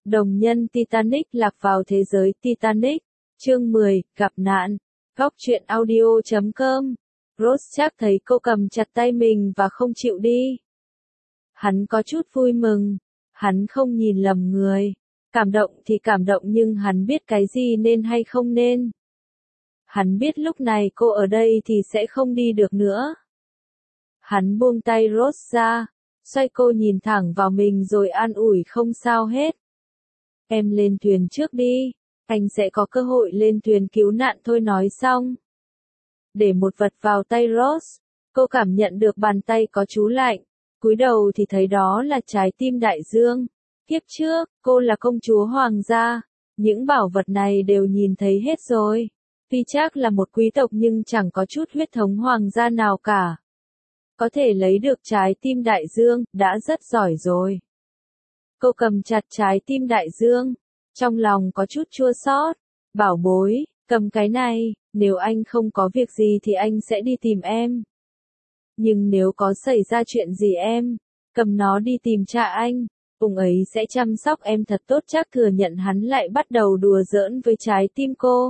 Đồng nhân Titanic lạc vào thế giới Titanic. Chương 10, gặp nạn. Góc truyện audio.com. Ross chắc thấy cô cầm chặt tay mình và không chịu đi. Hắn có chút vui mừng. Hắn không nhìn lầm người. Cảm động thì cảm động nhưng hắn biết cái gì nên hay không nên. Hắn biết lúc này cô ở đây thì sẽ không đi được nữa. Hắn buông tay Ross ra, xoay cô nhìn thẳng vào mình rồi an ủi không sao hết. Em lên thuyền trước đi, anh sẽ có cơ hội lên thuyền cứu nạn thôi. Nói xong. Để một vật vào tay Ross, cô cảm nhận được bàn tay có chú lạnh, cúi đầu thì thấy đó là trái tim đại dương. Kiếp trước, cô là công chúa hoàng gia, những bảo vật này đều nhìn thấy hết rồi. Tuy chắc là một quý tộc nhưng chẳng có chút huyết thống hoàng gia nào cả. Có thể lấy được trái tim đại dương, đã rất giỏi rồi. Cô cầm chặt trái tim đại dương, trong lòng có chút chua xót. Bảo bối, cầm cái này, nếu anh không có việc gì thì anh sẽ đi tìm em. Nhưng nếu có xảy ra chuyện gì em, cầm nó đi tìm cha anh, ông ấy sẽ chăm sóc em thật tốt. Chắc thừa nhận hắn lại bắt đầu đùa giỡn với trái tim cô.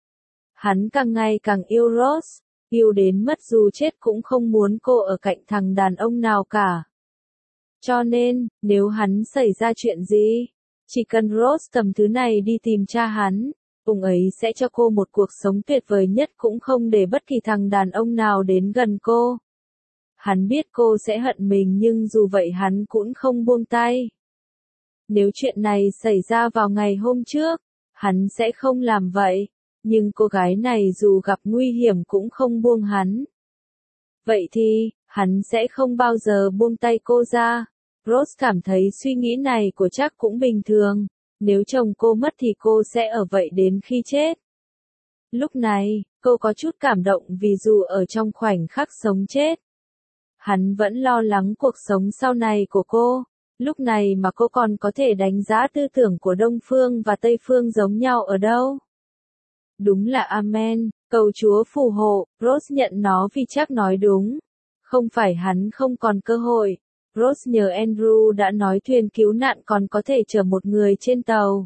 Hắn càng ngày càng yêu Ross, yêu đến mất dù chết cũng không muốn cô ở cạnh thằng đàn ông nào cả. Cho nên, nếu hắn xảy ra chuyện gì, chỉ cần Ross cầm thứ này đi tìm cha hắn, ông ấy sẽ cho cô một cuộc sống tuyệt vời nhất, cũng không để bất kỳ thằng đàn ông nào đến gần cô. Hắn biết cô sẽ hận mình nhưng dù vậy hắn cũng không buông tay. Nếu chuyện này xảy ra vào ngày hôm trước, hắn sẽ không làm vậy. Nhưng cô gái này dù gặp nguy hiểm cũng không buông hắn. Vậy thì, hắn sẽ không bao giờ buông tay cô ra. Ross cảm thấy suy nghĩ này của chắc cũng bình thường. Nếu chồng cô mất thì cô sẽ ở vậy đến khi chết. Lúc này, cô có chút cảm động vì dù ở trong khoảnh khắc sống chết, hắn vẫn lo lắng cuộc sống sau này của cô. Lúc này mà cô còn có thể đánh giá tư tưởng của Đông Phương và Tây Phương giống nhau ở đâu. Đúng là Amen, cầu Chúa phù hộ. Ross nhận nó vì chắc nói đúng. Không phải hắn không còn cơ hội. Ross nhờ Andrew đã nói thuyền cứu nạn còn có thể chở một người trên tàu.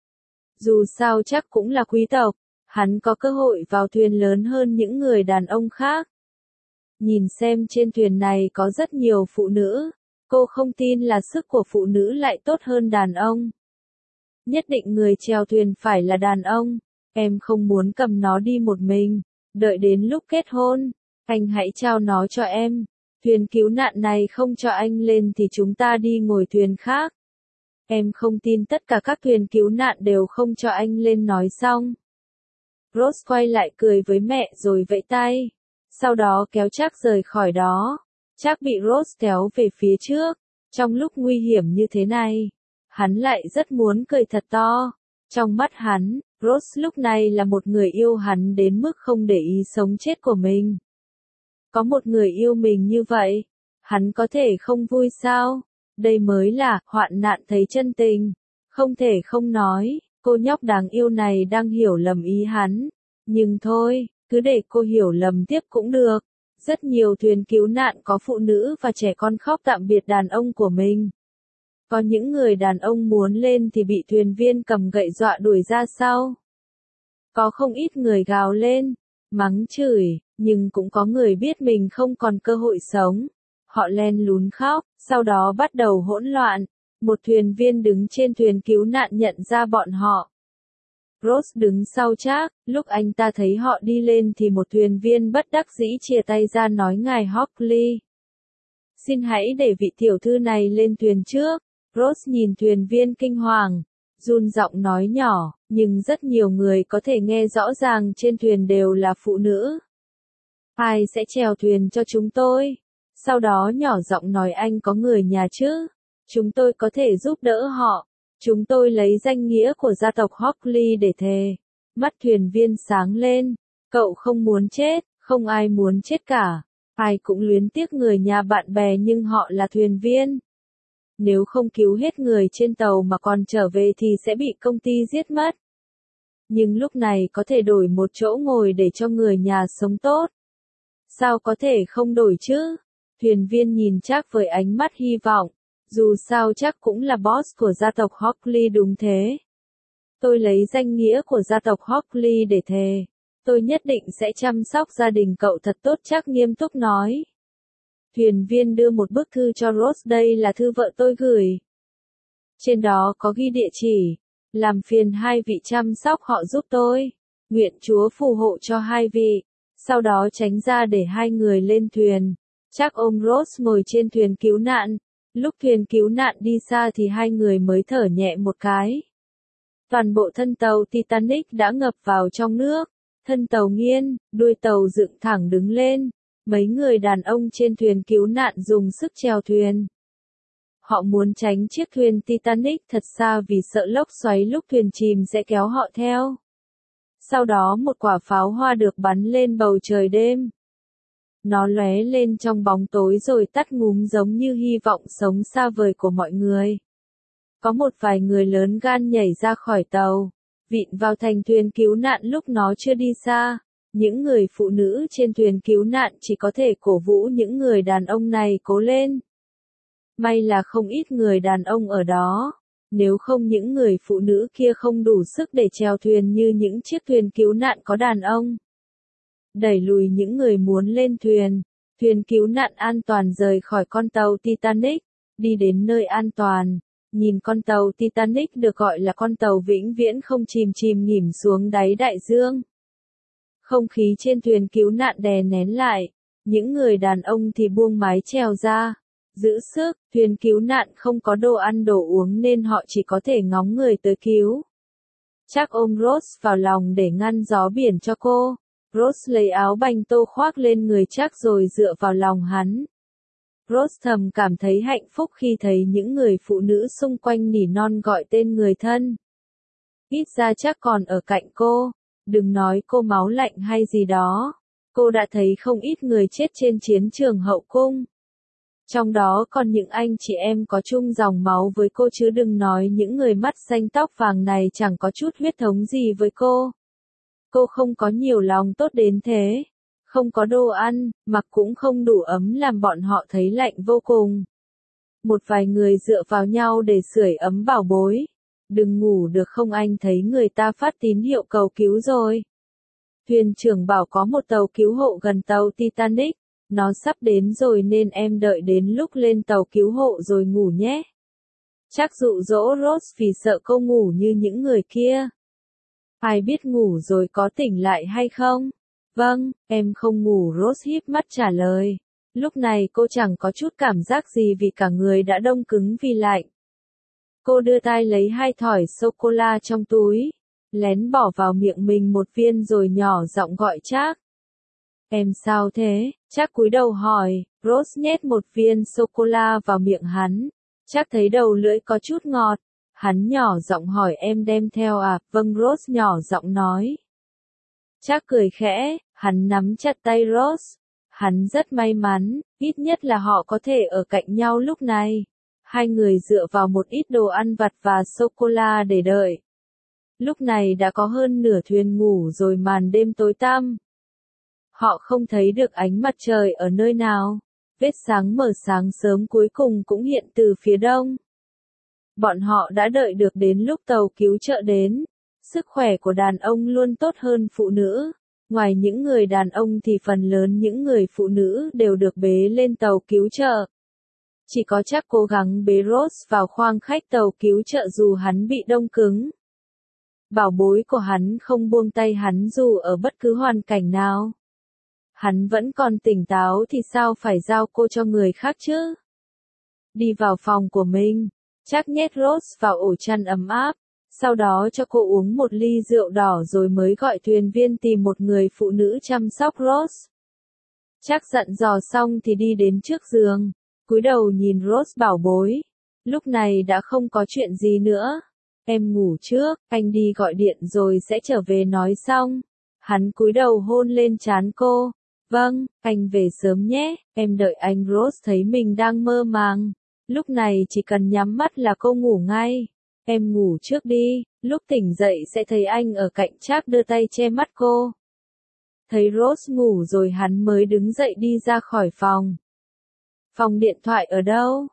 Dù sao chắc cũng là quý tộc, hắn có cơ hội vào thuyền lớn hơn những người đàn ông khác. Nhìn xem trên thuyền này có rất nhiều phụ nữ. Cô không tin là sức của phụ nữ lại tốt hơn đàn ông. Nhất định người chèo thuyền phải là đàn ông. Em không muốn cầm nó đi một mình. Đợi đến lúc kết hôn, anh hãy trao nó cho em. Thuyền cứu nạn này không cho anh lên thì chúng ta đi ngồi thuyền khác. Em không tin tất cả các thuyền cứu nạn đều không cho anh lên. Nói xong, Ross quay lại cười với mẹ rồi vẫy tay. Sau đó kéo Chắc rời khỏi đó. Chắc bị Ross kéo về phía trước. Trong lúc nguy hiểm như thế này, hắn lại rất muốn cười thật to. Trong mắt hắn, Ross lúc này là một người yêu hắn đến mức không để ý sống chết của mình. Có một người yêu mình như vậy, hắn có thể không vui sao? Đây mới là hoạn nạn thấy chân tình. Không thể không nói, cô nhóc đáng yêu này đang hiểu lầm ý hắn. Nhưng thôi, cứ để cô hiểu lầm tiếp cũng được. Rất nhiều thuyền cứu nạn có phụ nữ và trẻ con khóc tạm biệt đàn ông của mình. Có những người đàn ông muốn lên thì bị thuyền viên cầm gậy dọa đuổi ra sau. Có không ít người gào lên, mắng chửi, nhưng cũng có người biết mình không còn cơ hội sống. Họ len lún khóc, sau đó bắt đầu hỗn loạn. Một thuyền viên đứng trên thuyền cứu nạn nhận ra bọn họ. Ross đứng sau Chắc, lúc anh ta thấy họ đi lên thì một thuyền viên bất đắc dĩ chìa tay ra nói ngài Hockley. Xin hãy để vị tiểu thư này lên thuyền trước. Ross nhìn thuyền viên kinh hoàng, run giọng nói nhỏ, nhưng rất nhiều người có thể nghe rõ ràng trên thuyền đều là phụ nữ. Ai sẽ chèo thuyền cho chúng tôi? Sau đó nhỏ giọng nói anh có người nhà chứ? Chúng tôi có thể giúp đỡ họ. Chúng tôi lấy danh nghĩa của gia tộc Hockley để thề. Mắt thuyền viên sáng lên. Cậu không muốn chết, không ai muốn chết cả. Ai cũng luyến tiếc người nhà bạn bè nhưng họ là thuyền viên. Nếu không cứu hết người trên tàu mà còn trở về thì sẽ bị công ty giết mất. Nhưng lúc này có thể đổi một chỗ ngồi để cho người nhà sống tốt. Sao có thể không đổi chứ? Thuyền viên nhìn Chắc với ánh mắt hy vọng. Dù sao chắc cũng là boss của gia tộc Hockley đúng thế. Tôi lấy danh nghĩa của gia tộc Hockley để thề. Tôi nhất định sẽ chăm sóc gia đình cậu thật tốt, chắc nghiêm túc nói. Thuyền viên đưa một bức thư cho Rose, đây là thư vợ tôi gửi. Trên đó có ghi địa chỉ. Làm phiền hai vị chăm sóc họ giúp tôi. Nguyện Chúa phù hộ cho hai vị. Sau đó tránh ra để hai người lên thuyền. Chắc ôm Rose ngồi trên thuyền cứu nạn. Lúc thuyền cứu nạn đi xa thì hai người mới thở nhẹ một cái. Toàn bộ thân tàu Titanic đã ngập vào trong nước. Thân tàu nghiêng, đuôi tàu dựng thẳng đứng lên. Mấy người đàn ông trên thuyền cứu nạn dùng sức chèo thuyền. Họ muốn tránh chiếc thuyền Titanic thật xa vì sợ lốc xoáy lúc thuyền chìm sẽ kéo họ theo. Sau đó một quả pháo hoa được bắn lên bầu trời đêm. Nó lóe lên trong bóng tối rồi tắt ngúm giống như hy vọng sống xa vời của mọi người. Có một vài người lớn gan nhảy ra khỏi tàu, vịn vào thành thuyền cứu nạn lúc nó chưa đi xa. Những người phụ nữ trên thuyền cứu nạn chỉ có thể cổ vũ những người đàn ông này cố lên. May là không ít người đàn ông ở đó, nếu không những người phụ nữ kia không đủ sức để chèo thuyền như những chiếc thuyền cứu nạn có đàn ông. Đẩy lùi những người muốn lên thuyền, thuyền cứu nạn an toàn rời khỏi con tàu Titanic, đi đến nơi an toàn. Nhìn con tàu Titanic được gọi là con tàu vĩnh viễn không chìm nghỉm xuống đáy đại dương. Không khí trên thuyền cứu nạn đè nén lại, những người đàn ông thì buông mái chèo ra. Giữ sức, thuyền cứu nạn không có đồ ăn đồ uống nên họ chỉ có thể ngóng người tới cứu. Chắc ôm Rose vào lòng để ngăn gió biển cho cô. Rose lấy áo banh tô khoác lên người chắc rồi dựa vào lòng hắn. Rose thầm cảm thấy hạnh phúc khi thấy những người phụ nữ xung quanh nỉ non gọi tên người thân. Ít ra chắc còn ở cạnh cô, đừng nói cô máu lạnh hay gì đó. Cô đã thấy không ít người chết trên chiến trường hậu cung. Trong đó còn những anh chị em có chung dòng máu với cô chứ đừng nói những người mắt xanh tóc vàng này chẳng có chút huyết thống gì với cô. Cô không có nhiều lòng tốt đến thế. Không có đồ ăn, mặc cũng không đủ ấm làm bọn họ thấy lạnh vô cùng. Một vài người dựa vào nhau để sưởi ấm bảo bối. Đừng ngủ được không, anh thấy người ta phát tín hiệu cầu cứu rồi. Thuyền trưởng bảo có một tàu cứu hộ gần tàu Titanic. Nó sắp đến rồi nên em đợi đến lúc lên tàu cứu hộ rồi ngủ nhé. Chắc dụ dỗ Rose vì sợ cô ngủ như những người kia. Ai biết ngủ rồi có tỉnh lại hay không? Vâng, em không ngủ, Rose híp mắt trả lời. Lúc này cô chẳng có chút cảm giác gì vì cả người đã đông cứng vì lạnh. Cô đưa tay lấy 2 thỏi sô-cô-la trong túi, lén bỏ vào miệng mình một viên rồi nhỏ giọng gọi Trác. Em sao thế? Trác cúi đầu hỏi. Rose nhét một viên sô-cô-la vào miệng hắn. Trác thấy đầu lưỡi có chút ngọt. Hắn nhỏ giọng hỏi em đem theo à? Vâng, Rose nhỏ giọng nói. Trác cười khẽ, hắn nắm chặt tay Rose. Hắn rất may mắn, ít nhất là họ có thể ở cạnh nhau lúc này. Hai người dựa vào một ít đồ ăn vặt và sô-cô-la để đợi. Lúc này đã có hơn nửa thuyền ngủ rồi, màn đêm tối tăm. Họ không thấy được ánh mặt trời ở nơi nào. Vết sáng mở sáng sớm cuối cùng cũng hiện từ phía đông. Bọn họ đã đợi được đến lúc tàu cứu trợ đến. Sức khỏe của đàn ông luôn tốt hơn phụ nữ. Ngoài những người đàn ông thì phần lớn những người phụ nữ đều được bế lên tàu cứu trợ. Chỉ có Trác cố gắng bế Rose vào khoang khách tàu cứu trợ dù hắn bị đông cứng. Bảo bối của hắn không buông tay hắn dù ở bất cứ hoàn cảnh nào. Hắn vẫn còn tỉnh táo thì sao phải giao cô cho người khác chứ? Đi vào phòng của mình, Trác nhét Rose vào ổ chăn ấm áp, sau đó cho cô uống một ly rượu đỏ rồi mới gọi thuyền viên tìm một người phụ nữ chăm sóc Rose. Trác dặn dò xong thì đi đến trước giường, cúi đầu nhìn Rose bảo bối. Lúc này đã không có chuyện gì nữa. Em ngủ trước, anh đi gọi điện rồi sẽ trở về nói xong. Hắn cúi đầu hôn lên trán cô. Vâng, anh về sớm nhé, em đợi anh. Rose thấy mình đang mơ màng. Lúc này chỉ cần nhắm mắt là cô ngủ ngay. Em ngủ trước đi, lúc tỉnh dậy sẽ thấy anh ở cạnh. Trác đưa tay che mắt cô. Thấy Rose ngủ rồi hắn mới đứng dậy đi ra khỏi phòng. Phòng điện thoại ở đâu?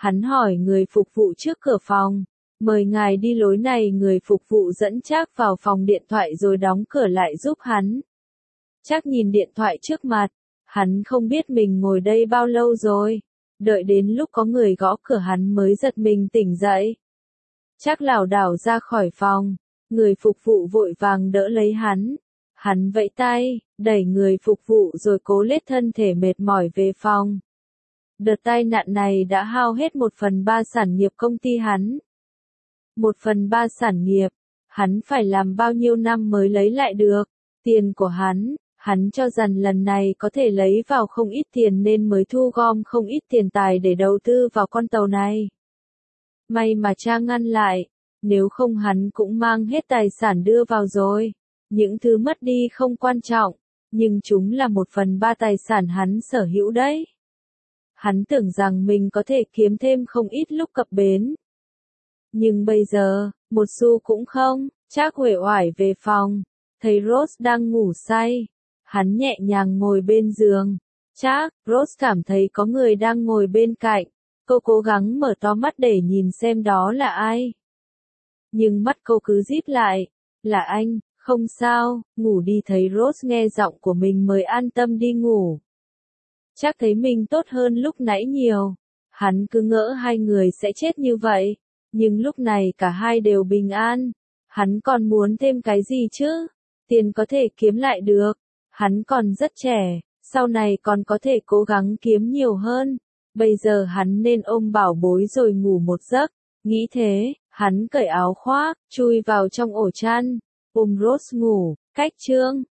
Hắn hỏi người phục vụ trước cửa phòng, mời ngài đi lối này, người phục vụ dẫn Trác vào phòng điện thoại rồi đóng cửa lại giúp hắn. Trác nhìn điện thoại trước mặt, hắn không biết mình ngồi đây bao lâu rồi, đợi đến lúc có người gõ cửa hắn mới giật mình tỉnh dậy. Trác lảo đảo ra khỏi phòng, người phục vụ vội vàng đỡ lấy hắn. Hắn vẫy tay, đẩy người phục vụ rồi cố lết thân thể mệt mỏi về phòng. Đợt tai nạn này đã hao hết 1/3 sản nghiệp công ty hắn. 1/3 sản nghiệp, hắn phải làm bao nhiêu năm mới lấy lại được. Tiền của hắn cho rằng lần này có thể lấy vào không ít tiền nên mới thu gom không ít tiền tài để đầu tư vào con tàu này. May mà cha ngăn lại, nếu không hắn cũng mang hết tài sản đưa vào rồi. Những thứ mất đi không quan trọng, nhưng chúng là 1/3 tài sản hắn sở hữu đấy. Hắn tưởng rằng mình có thể kiếm thêm không ít lúc cập bến. Nhưng bây giờ, một xu cũng không. Trác uể oải về phòng, thấy Rose đang ngủ say. Hắn nhẹ nhàng ngồi bên giường. Trác, Rose cảm thấy có người đang ngồi bên cạnh. Cô cố gắng mở to mắt để nhìn xem đó là ai. Nhưng mắt cô cứ díp lại. Là anh, không sao, ngủ đi. Thấy Rose nghe giọng của mình mới an tâm đi ngủ. Trác thấy mình tốt hơn lúc nãy nhiều. Hắn cứ ngỡ hai người sẽ chết như vậy. Nhưng lúc này cả hai đều bình an. Hắn còn muốn thêm cái gì chứ? Tiền có thể kiếm lại được. Hắn còn rất trẻ, sau này còn có thể cố gắng kiếm nhiều hơn. Bây giờ hắn nên ôm bảo bối rồi ngủ một giấc. Nghĩ thế, hắn cởi áo khoác, chui vào trong ổ chăn, ôm Rose ngủ. Cách chương